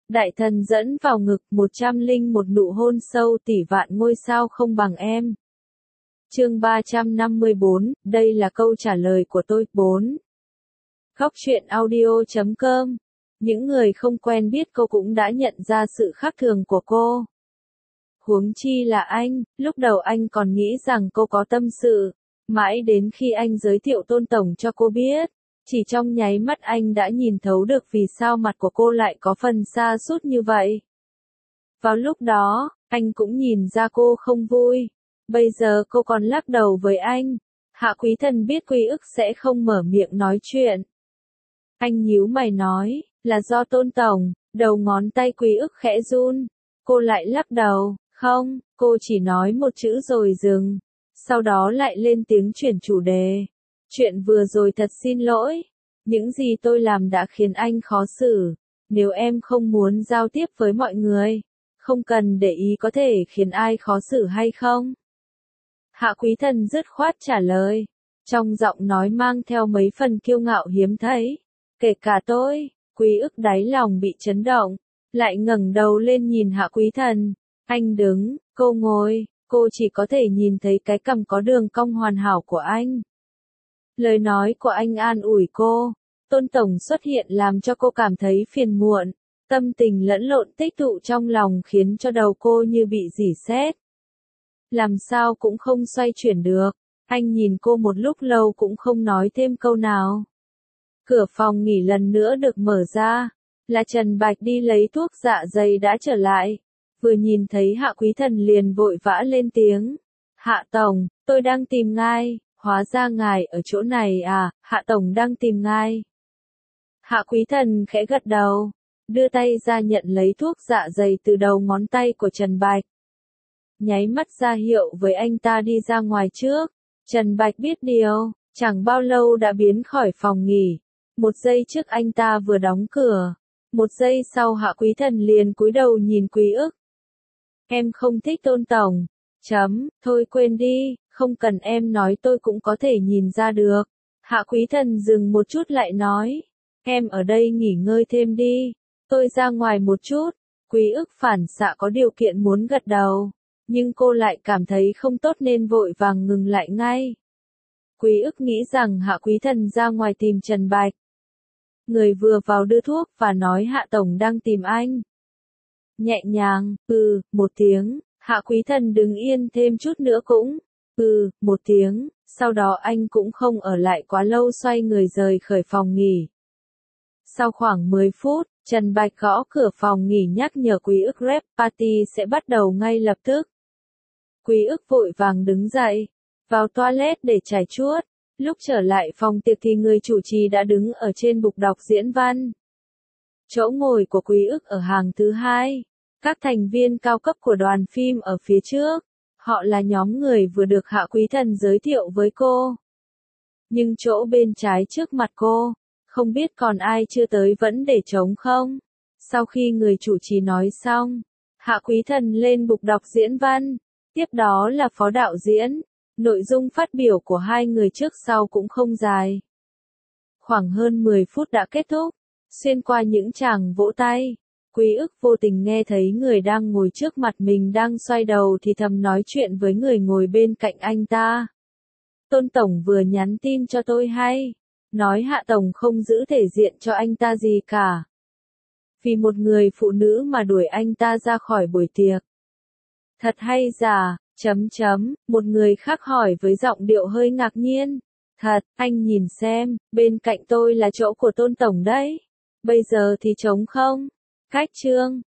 Đại thần dẫn vào ngực 101 nụ hôn sâu tỷ vạn ngôi sao không bằng em. Chương 354, đây là câu trả lời của tôi. 4. Góc truyện audio.com. Những người không quen biết cô cũng đã nhận ra sự khác thường của cô. Huống chi là anh, lúc đầu anh còn nghĩ rằng cô có tâm sự, mãi đến khi anh giới thiệu Tôn Tổng cho cô biết, chỉ trong nháy mắt anh đã nhìn thấu được vì sao mặt của cô lại có phần sa sút như vậy. Vào lúc đó, anh cũng nhìn ra cô không vui. Bây giờ cô còn lắc đầu với anh. Hạ Quý Thần biết Quý Ức sẽ không mở miệng nói chuyện. Anh nhíu mày nói, là do Tôn Tổng. Đầu ngón tay Quý Ức khẽ run. Cô lại lắc đầu, không, cô chỉ nói một chữ rồi dừng. Sau đó lại lên tiếng chuyển chủ đề. Chuyện vừa rồi thật xin lỗi. Những gì tôi làm đã khiến anh khó xử. Nếu em không muốn giao tiếp với mọi người, không cần để ý có thể khiến ai khó xử hay không. Hạ Quý Thần dứt khoát trả lời. Trong giọng nói mang theo mấy phần kiêu ngạo hiếm thấy. Kể cả tôi. Quý Ức đáy lòng bị chấn động. Lại ngẩng đầu lên nhìn Hạ Quý Thần. Anh đứng, cô ngồi. Cô chỉ có thể nhìn thấy cái cằm có đường cong hoàn hảo của anh. Lời nói của anh an ủi cô. Tôn Tổng xuất hiện làm cho cô cảm thấy phiền muộn. Tâm tình lẫn lộn tích tụ trong lòng khiến cho đầu cô như bị rỉ sét. Làm sao cũng không xoay chuyển được. Anh nhìn cô một lúc lâu cũng không nói thêm câu nào. Cửa phòng nghỉ lần nữa được mở ra. Là Trần Bạch đi lấy thuốc dạ dày đã trở lại. Vừa nhìn thấy Hạ Quý Thần liền vội vã lên tiếng. Hạ Tổng, tôi đang tìm ngài. Hóa ra ngài ở chỗ này à, Hạ Tổng đang tìm ngài. Hạ Quý Thần khẽ gật đầu. Đưa tay ra nhận lấy thuốc dạ dày từ đầu ngón tay của Trần Bạch. Nháy mắt ra hiệu với anh ta đi ra ngoài trước. Trần Bạch biết điều, chẳng bao lâu đã biến khỏi phòng nghỉ. Một giây trước anh ta vừa đóng cửa. Một giây sau Hạ Quý Thần liền cúi đầu nhìn Quý Ức. Em không thích Tôn Tổng. Thôi quên đi, không cần em nói tôi cũng có thể nhìn ra được. Hạ Quý Thần dừng một chút lại nói. Em ở đây nghỉ ngơi thêm đi. Tôi ra ngoài một chút. Quý Ức phản xạ có điều kiện muốn gật đầu. Nhưng cô lại cảm thấy không tốt nên vội vàng ngừng lại ngay. Quý Ức nghĩ rằng Hạ Quý Thần ra ngoài tìm Trần Bạch. Người vừa vào đưa thuốc và nói Hạ Tổng đang tìm anh. Nhẹ nhàng, một tiếng, Hạ Quý Thần đứng yên thêm chút nữa cũng, một tiếng, sau đó anh cũng không ở lại quá lâu xoay người rời khỏi phòng nghỉ. Sau khoảng 10 phút, Trần Bạch gõ cửa phòng nghỉ nhắc nhở Quý Ức rap party sẽ bắt đầu ngay lập tức. Quý Ức vội vàng đứng dậy, vào toilet để chải chuốt. Lúc trở lại phòng tiệc thì người chủ trì đã đứng ở trên bục đọc diễn văn. Chỗ ngồi của Quý Ức ở hàng thứ 2. Các thành viên cao cấp của đoàn phim ở phía trước. Họ là nhóm người vừa được Hạ Quý Thần giới thiệu với cô. Nhưng chỗ bên trái trước mặt cô, không biết còn ai chưa tới vẫn để trống không? Sau khi người chủ trì nói xong, Hạ Quý Thần lên bục đọc diễn văn. Tiếp đó là phó đạo diễn. Nội dung phát biểu của hai người trước sau cũng không dài. Khoảng hơn 10 phút đã kết thúc. Xuyên qua những tràng vỗ tay, Quý Ức vô tình nghe thấy người đang ngồi trước mặt mình đang xoay đầu thì thầm nói chuyện với người ngồi bên cạnh anh ta. Tôn Tổng vừa nhắn tin cho tôi hay. Nói Hạ Tổng không giữ thể diện cho anh ta gì cả. Vì một người phụ nữ mà đuổi anh ta ra khỏi buổi tiệc. Thật hay giả, một người khác hỏi với giọng điệu hơi ngạc nhiên. Thật, anh nhìn xem, bên cạnh tôi là chỗ của Tôn Tổng đấy. Bây giờ thì trống không? Cách chương